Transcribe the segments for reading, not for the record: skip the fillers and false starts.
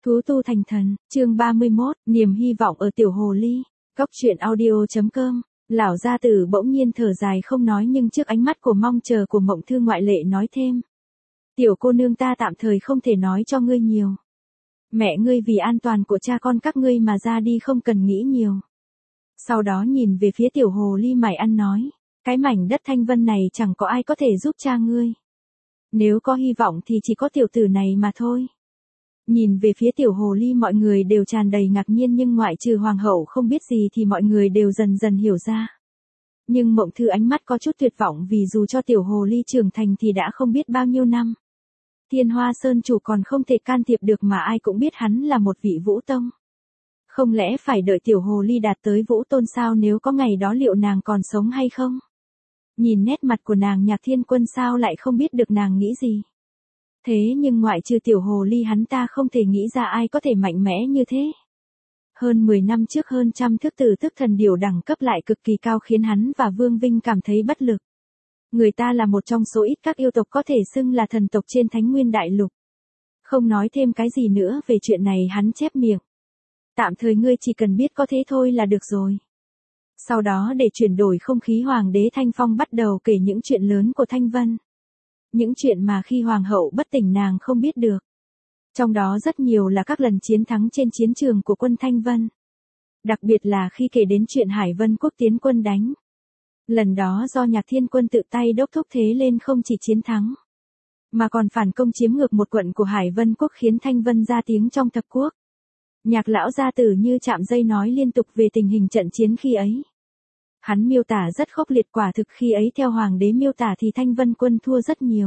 Thú tu thành thần, chương 31, niềm hy vọng ở tiểu hồ ly. Cóc truyện audio.com. Lão gia tử bỗng nhiên thở dài không nói, nhưng trước ánh mắt của mong chờ của Mộng Thư ngoại lệ nói thêm. Tiểu cô nương, ta tạm thời không thể nói cho ngươi nhiều. Mẹ ngươi vì an toàn của cha con các ngươi mà ra đi, không cần nghĩ nhiều. Sau đó nhìn về phía tiểu hồ ly mải ăn nói. Cái mảnh đất Thanh Vân này chẳng có ai có thể giúp cha ngươi. Nếu có hy vọng thì chỉ có tiểu tử này mà thôi. Nhìn về phía tiểu hồ ly, mọi người đều tràn đầy ngạc nhiên, nhưng ngoại trừ hoàng hậu không biết gì thì mọi người đều dần dần hiểu ra. Nhưng Mộng Thư ánh mắt có chút tuyệt vọng, vì dù cho tiểu hồ ly trưởng thành thì đã không biết bao nhiêu năm. Thiên Hoa Sơn chủ còn không thể can thiệp được, mà ai cũng biết hắn là một vị vũ tông. Không lẽ phải đợi tiểu hồ ly đạt tới vũ tôn sao? Nếu có ngày đó liệu nàng còn sống hay không? Nhìn nét mặt của nàng, Nhạc Thiên Quân sao lại không biết được nàng nghĩ gì? Thế nhưng ngoại trừ tiểu hồ ly, hắn ta không thể nghĩ ra ai có thể mạnh mẽ như thế. Hơn 10 năm trước, hơn trăm thước tử tức thần điểu đẳng cấp lại cực kỳ cao khiến hắn và Vương Vinh cảm thấy bất lực. Người ta là một trong số ít các yêu tộc có thể xưng là thần tộc trên Thánh Nguyên Đại Lục. Không nói thêm cái gì nữa về chuyện này, hắn chép miệng. Tạm thời ngươi chỉ cần biết có thế thôi là được rồi. Sau đó để chuyển đổi không khí, Hoàng đế Thanh Phong bắt đầu kể những chuyện lớn của Thanh Vân. Những chuyện mà khi hoàng hậu bất tỉnh nàng không biết được. Trong đó rất nhiều là các lần chiến thắng trên chiến trường của quân Thanh Vân. Đặc biệt là khi kể đến chuyện Hải Vân Quốc tiến quân đánh. Lần đó do Nhạc Thiên Quân tự tay đốc thúc thế lên, không chỉ chiến thắng, mà còn phản công chiếm ngược một quận của Hải Vân Quốc, khiến Thanh Vân ra tiếng trong thập quốc. Nhạc lão gia tử như chạm dây nói liên tục về tình hình trận chiến khi ấy. Hắn miêu tả rất khốc liệt, quả thực khi ấy theo hoàng đế miêu tả thì Thanh Vân quân thua rất nhiều.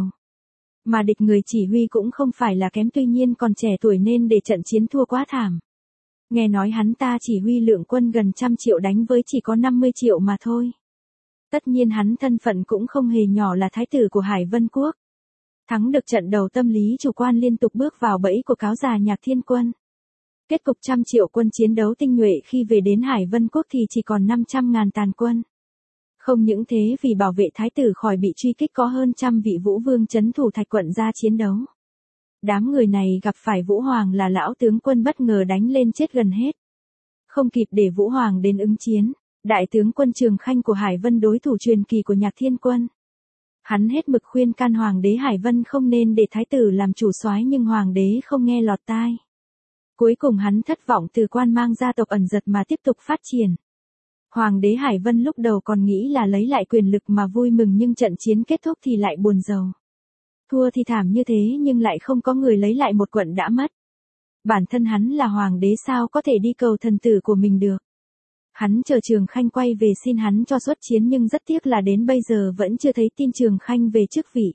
Mà địch người chỉ huy cũng không phải là kém, tuy nhiên còn trẻ tuổi nên để trận chiến thua quá thảm. Nghe nói hắn ta chỉ huy lượng quân gần 100 triệu đánh với chỉ có 50 triệu mà thôi. Tất nhiên hắn thân phận cũng không hề nhỏ, là thái tử của Hải Vân Quốc. Thắng được trận đầu, tâm lý chủ quan liên tục bước vào bẫy của cáo già Nhạc Thiên Quân. Kết cục 100 triệu quân chiến đấu tinh nhuệ, khi về đến Hải Vân Quốc thì chỉ còn 500.000 tàn quân. Không những thế, vì bảo vệ thái tử khỏi bị truy kích, có hơn 100 vị vũ vương trấn thủ Thạch quận ra chiến đấu. Đám người này gặp phải Vũ Hoàng là lão tướng quân, bất ngờ đánh lên chết gần hết. Không kịp để Vũ Hoàng đến ứng chiến, đại tướng quân Trường Khanh của Hải Vân, đối thủ truyền kỳ của Nhạc Thiên Quân. Hắn hết mực khuyên can Hoàng đế Hải Vân không nên để thái tử làm chủ soái, nhưng Hoàng đế không nghe lọt tai. Cuối cùng hắn thất vọng, từ quan mang gia tộc ẩn giật mà tiếp tục phát triển. Hoàng đế Hải Vân lúc đầu còn nghĩ là lấy lại quyền lực mà vui mừng, nhưng trận chiến kết thúc thì lại buồn rầu. Thua thì thảm như thế nhưng lại không có người lấy lại một quận đã mất. Bản thân hắn là hoàng đế sao có thể đi cầu thần tử của mình được. Hắn chờ Trường Khanh quay về xin hắn cho xuất chiến, nhưng rất tiếc là đến bây giờ vẫn chưa thấy tin Trường Khanh về chức vị.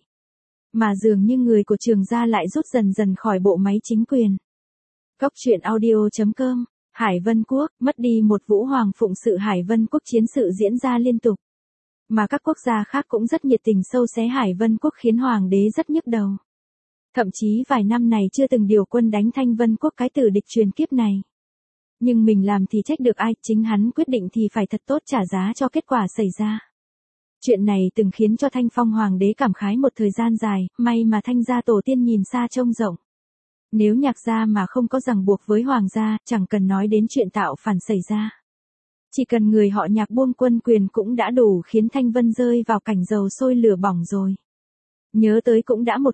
Mà dường như người của Trường gia lại rút dần dần khỏi bộ máy chính quyền. Cóc truyện audio.com. Hải Vân Quốc, mất đi một vũ hoàng phụng sự, Hải Vân Quốc chiến sự diễn ra liên tục. Mà các quốc gia khác cũng rất nhiệt tình sâu xé Hải Vân Quốc, khiến hoàng đế rất nhức đầu. Thậm chí vài năm này chưa từng điều quân đánh Thanh Vân Quốc, cái tử địch truyền kiếp này. Nhưng mình làm thì trách được ai, chính hắn quyết định thì phải thật tốt trả giá cho kết quả xảy ra. Chuyện này từng khiến cho Thanh Phong hoàng đế cảm khái một thời gian dài, may mà Thanh gia tổ tiên nhìn xa trông rộng. Nếu Nhạc gia mà không có ràng buộc với hoàng gia, chẳng cần nói đến chuyện tạo phản xảy ra. Chỉ cần người họ Nhạc buông quân quyền cũng đã đủ khiến Thanh Vân rơi vào cảnh dầu sôi lửa bỏng rồi. Nhớ tới cũng đã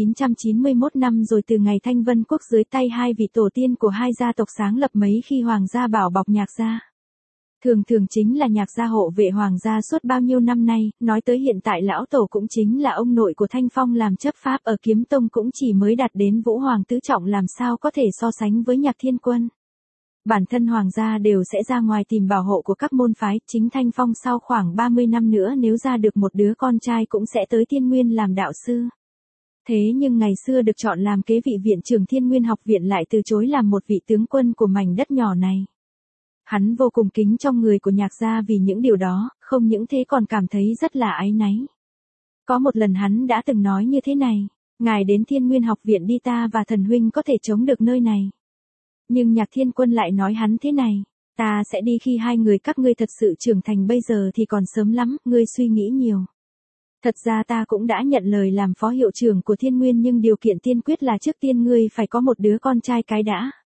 1991 năm rồi từ ngày Thanh Vân Quốc dưới tay hai vị tổ tiên của hai gia tộc sáng lập, mấy khi hoàng gia bảo bọc Nhạc gia. Thường thường chính là Nhạc gia hộ vệ hoàng gia suốt bao nhiêu năm nay, nói tới hiện tại lão tổ cũng chính là ông nội của Thanh Phong làm chấp pháp ở Kiếm Tông, cũng chỉ mới đạt đến vũ hoàng tứ trọng, làm sao có thể so sánh với Nhạc Thiên Quân. Bản thân hoàng gia đều sẽ ra ngoài tìm bảo hộ của các môn phái, chính Thanh Phong sau khoảng 30 năm nữa nếu ra được một đứa con trai cũng sẽ tới Thiên Nguyên làm đạo sư. Thế nhưng ngày xưa được chọn làm kế vị viện trưởng Thiên Nguyên học viện lại từ chối làm một vị tướng quân của mảnh đất nhỏ này. Hắn vô cùng kính trong người của Nhạc gia vì những điều đó, không những thế còn cảm thấy rất là áy náy. Có một lần hắn đã từng nói như thế này, ngài đến Thiên Nguyên học viện đi, ta và thần huynh có thể chống được nơi này. Nhưng Nhạc Thiên Quân lại nói hắn thế này, ta sẽ đi khi hai người các ngươi thật sự trưởng thành, bây giờ thì còn sớm lắm, ngươi suy nghĩ nhiều. Thật ra ta cũng đã nhận lời làm phó hiệu trưởng của Thiên Nguyên, nhưng điều kiện tiên quyết là trước tiên ngươi phải có một đứa con trai cái đã.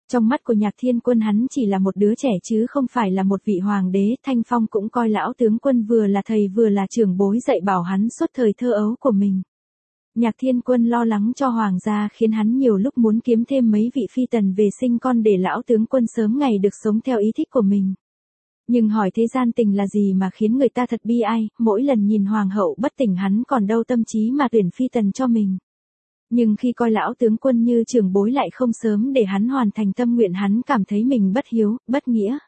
Trong mắt của Nhạc Thiên Quân hắn chỉ là một đứa trẻ chứ không phải là một vị hoàng đế, Thanh Phong cũng coi lão tướng quân vừa là thầy vừa là trưởng bối dạy bảo hắn suốt thời thơ ấu của mình. Nhạc Thiên Quân lo lắng cho hoàng gia khiến hắn nhiều lúc muốn kiếm thêm mấy vị phi tần về sinh con để lão tướng quân sớm ngày được sống theo ý thích của mình. Nhưng hỏi thế gian tình là gì mà khiến người ta thật bi ai, mỗi lần nhìn hoàng hậu bất tỉnh hắn còn đâu tâm trí mà tuyển phi tần cho mình. Nhưng khi coi lão tướng quân như trưởng bối lại không sớm để hắn hoàn thành tâm nguyện, hắn cảm thấy mình bất hiếu, bất nghĩa.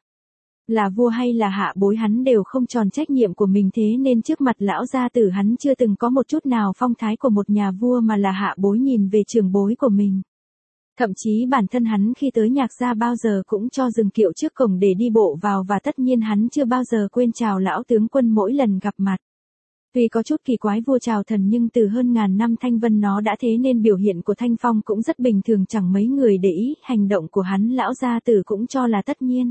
Là vua hay là hạ bối hắn đều không tròn trách nhiệm của mình, thế nên trước mặt lão gia tử hắn chưa từng có một chút nào phong thái của một nhà vua mà là hạ bối nhìn về trưởng bối của mình. Thậm chí bản thân hắn khi tới Nhạc gia bao giờ cũng cho dừng kiệu trước cổng để đi bộ vào, và tất nhiên hắn chưa bao giờ quên chào lão tướng quân mỗi lần gặp mặt. Tuy có chút kỳ quái vua chào thần nhưng từ hơn ngàn năm thanh vân nó đã thế nên biểu hiện của Thanh Phong cũng rất bình thường, chẳng mấy người để ý, hành động của hắn lão gia tử cũng cho là tất nhiên.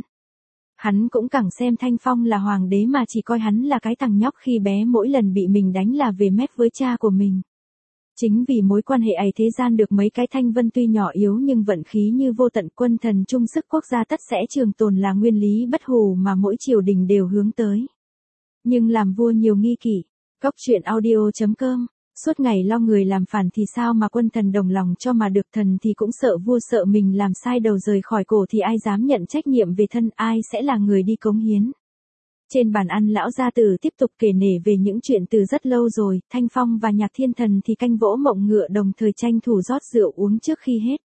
Hắn cũng chẳng xem Thanh Phong là hoàng đế mà chỉ coi hắn là cái thằng nhóc khi bé mỗi lần bị mình đánh là về mép với cha của mình. Chính vì mối quan hệ ấy thế gian được mấy cái Thanh Vân tuy nhỏ yếu nhưng vận khí như vô tận, quân thần chung sức quốc gia tất sẽ trường tồn là nguyên lý bất hủ mà mỗi triều đình đều hướng tới. Nhưng làm vua nhiều nghi kỷ. Cóc truyện audio.com. Suốt ngày lo người làm phản thì sao mà quân thần đồng lòng cho mà được, thần thì cũng sợ vua, sợ mình làm sai đầu rời khỏi cổ thì ai dám nhận trách nhiệm về thân, ai sẽ là người đi cống hiến. Trên bàn ăn lão gia tử tiếp tục kể nể về những chuyện từ rất lâu rồi, Thanh Phong và Nhạc Thiên Thần thì canh vỗ mộng ngựa đồng thời tranh thủ rót rượu uống trước khi hết.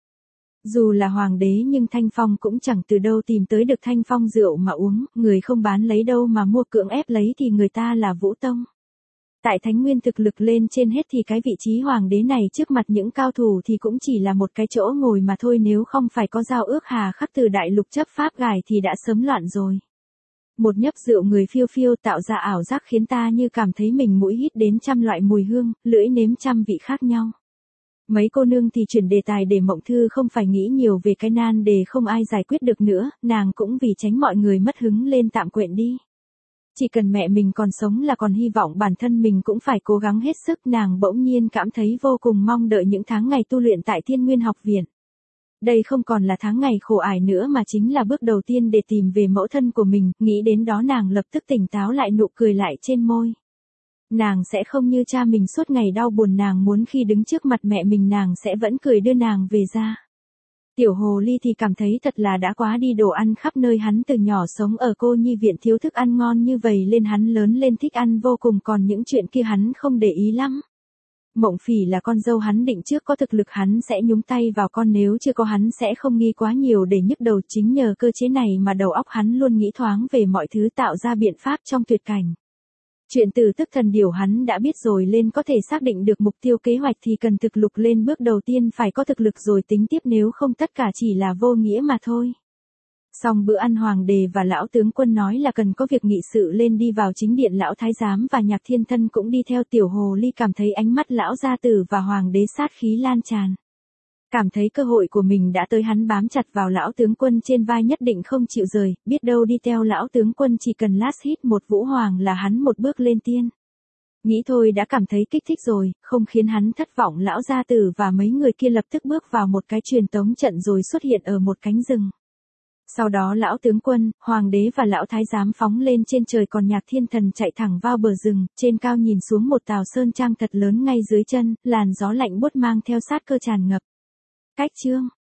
Dù là hoàng đế nhưng Thanh Phong cũng chẳng từ đâu tìm tới được Thanh Phong rượu mà uống, người không bán lấy đâu mà mua, cưỡng ép lấy thì người ta là Vũ Tông. Tại Thánh Nguyên thực lực lên trên hết thì cái vị trí hoàng đế này trước mặt những cao thủ thì cũng chỉ là một cái chỗ ngồi mà thôi, nếu không phải có giao ước hà khắc từ đại lục chấp pháp gài thì đã sớm loạn rồi. Một nhấp rượu người phiêu phiêu tạo ra ảo giác khiến ta như cảm thấy mình mũi hít đến trăm loại mùi hương, lưỡi nếm trăm vị khác nhau. Mấy cô nương thì chuyển đề tài để Mộng Thư không phải nghĩ nhiều về cái nan đề không ai giải quyết được nữa, nàng cũng vì tránh mọi người mất hứng lên tạm quên đi. Chỉ cần mẹ mình còn sống là còn hy vọng bản thân mình cũng phải cố gắng hết sức, nàng bỗng nhiên cảm thấy vô cùng mong đợi những tháng ngày tu luyện tại Thiên Nguyên học viện. Đây không còn là tháng ngày khổ ải nữa mà chính là bước đầu tiên để tìm về mẫu thân của mình, nghĩ đến đó nàng lập tức tỉnh táo lại, nụ cười lại trên môi. Nàng sẽ không như cha mình suốt ngày đau buồn, nàng muốn khi đứng trước mặt mẹ mình nàng sẽ vẫn cười đưa nàng về ra. Tiểu hồ ly thì cảm thấy thật là đã quá đi, đồ ăn khắp nơi, hắn từ nhỏ sống ở cô nhi viện thiếu thức ăn ngon như vậy lên hắn lớn lên thích ăn vô cùng, còn những chuyện kia hắn không để ý lắm. Mộng Phỉ là con dâu hắn định trước có thực lực hắn sẽ nhúng tay vào, con nếu chưa có hắn sẽ không nghi quá nhiều để nhức đầu, chính nhờ cơ chế này mà đầu óc hắn luôn nghĩ thoáng về mọi thứ, tạo ra biện pháp trong tuyệt cảnh. Chuyện từ tức thần điều hắn đã biết rồi, lên có thể xác định được mục tiêu kế hoạch thì cần thực lực lên, bước đầu tiên phải có thực lực rồi tính tiếp, nếu không tất cả chỉ là vô nghĩa mà thôi. Xong bữa ăn, hoàng đế và lão tướng quân nói là cần có việc nghị sự lên đi vào chính điện, lão thái giám và Nhạc Thiên Thân cũng đi theo. Tiểu hồ ly cảm thấy ánh mắt lão gia tử và hoàng đế sát khí lan tràn. Cảm thấy cơ hội của mình đã tới, hắn bám chặt vào lão tướng quân trên vai nhất định không chịu rời, biết đâu đi theo lão tướng quân chỉ cần last hit một vũ hoàng là hắn một bước lên tiên. Nghĩ thôi đã cảm thấy kích thích rồi, không khiến hắn thất vọng, lão gia tử và mấy người kia lập tức bước vào một cái truyền tống trận rồi xuất hiện ở một cánh rừng. Sau đó lão tướng quân, hoàng đế và lão thái giám phóng lên trên trời, còn Nhạc Thiên Thần chạy thẳng vào bờ rừng, trên cao nhìn xuống một tào sơn trang thật lớn ngay dưới chân, làn gió lạnh buốt mang theo sát cơ tràn ngập. Cách chương